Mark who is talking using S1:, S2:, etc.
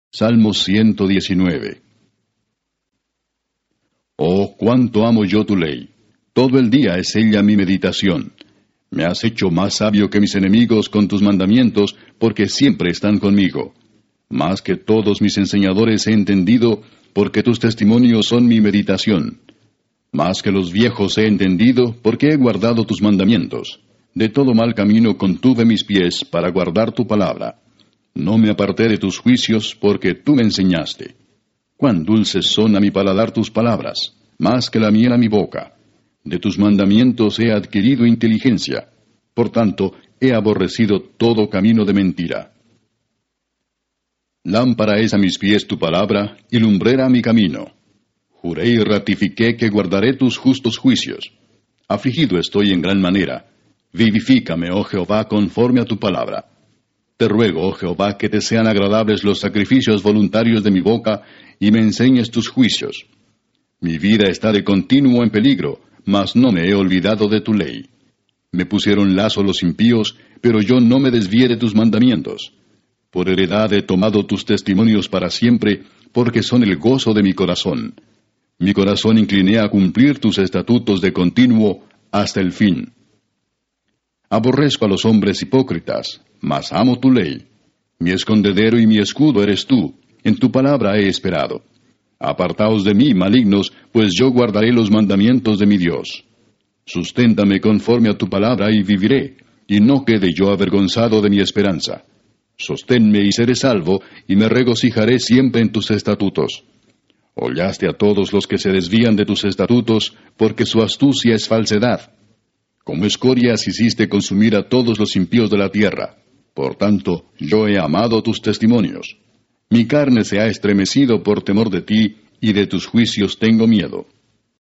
S1: Salmo 119. Oh, cuánto amo yo tu ley. Todo el día es ella mi meditación. Me has hecho más sabio que mis enemigos con tus mandamientos, porque siempre están conmigo. Más que todos mis enseñadores he entendido, porque tus testimonios son mi meditación. Más que los viejos he entendido, porque he guardado tus mandamientos. De todo mal camino contuve mis pies para guardar tu palabra. No me aparté de tus juicios, porque tú me enseñaste. Cuán dulces son a mi paladar tus palabras, más que la miel a mi boca. De tus mandamientos he adquirido inteligencia. Por tanto, he aborrecido todo camino de mentira. Lámpara es a mis pies tu palabra, y lumbrera a mi camino. Juré y ratifiqué que guardaré tus justos juicios. Afligido estoy en gran manera. Vivifícame, oh Jehová, conforme a tu palabra. Te ruego, oh Jehová, que te sean agradables los sacrificios voluntarios de mi boca, y me enseñes tus juicios. Mi vida está de continuo en peligro, mas no me he olvidado de tu ley. Me pusieron lazo los impíos, pero yo no me desvié de tus mandamientos. Por heredad he tomado tus testimonios para siempre, porque son el gozo de mi corazón. Mi corazón incliné a cumplir tus estatutos de continuo hasta el fin. Aborrezco a los hombres hipócritas, mas amo tu ley. Mi escondedero y mi escudo eres tú, en tu palabra he esperado. Apartaos de mí, malignos, pues yo guardaré los mandamientos de mi Dios. Susténtame conforme a tu palabra y viviré, y no quede yo avergonzado de mi esperanza. Sosténme y seré salvo, y me regocijaré siempre en tus estatutos. Hollaste a todos los que se desvían de tus estatutos, porque su astucia es falsedad. Como escorias hiciste consumir a todos los impíos de la tierra. Por tanto, yo he amado tus testimonios. Mi carne se ha estremecido por temor de ti, y de tus juicios tengo miedo.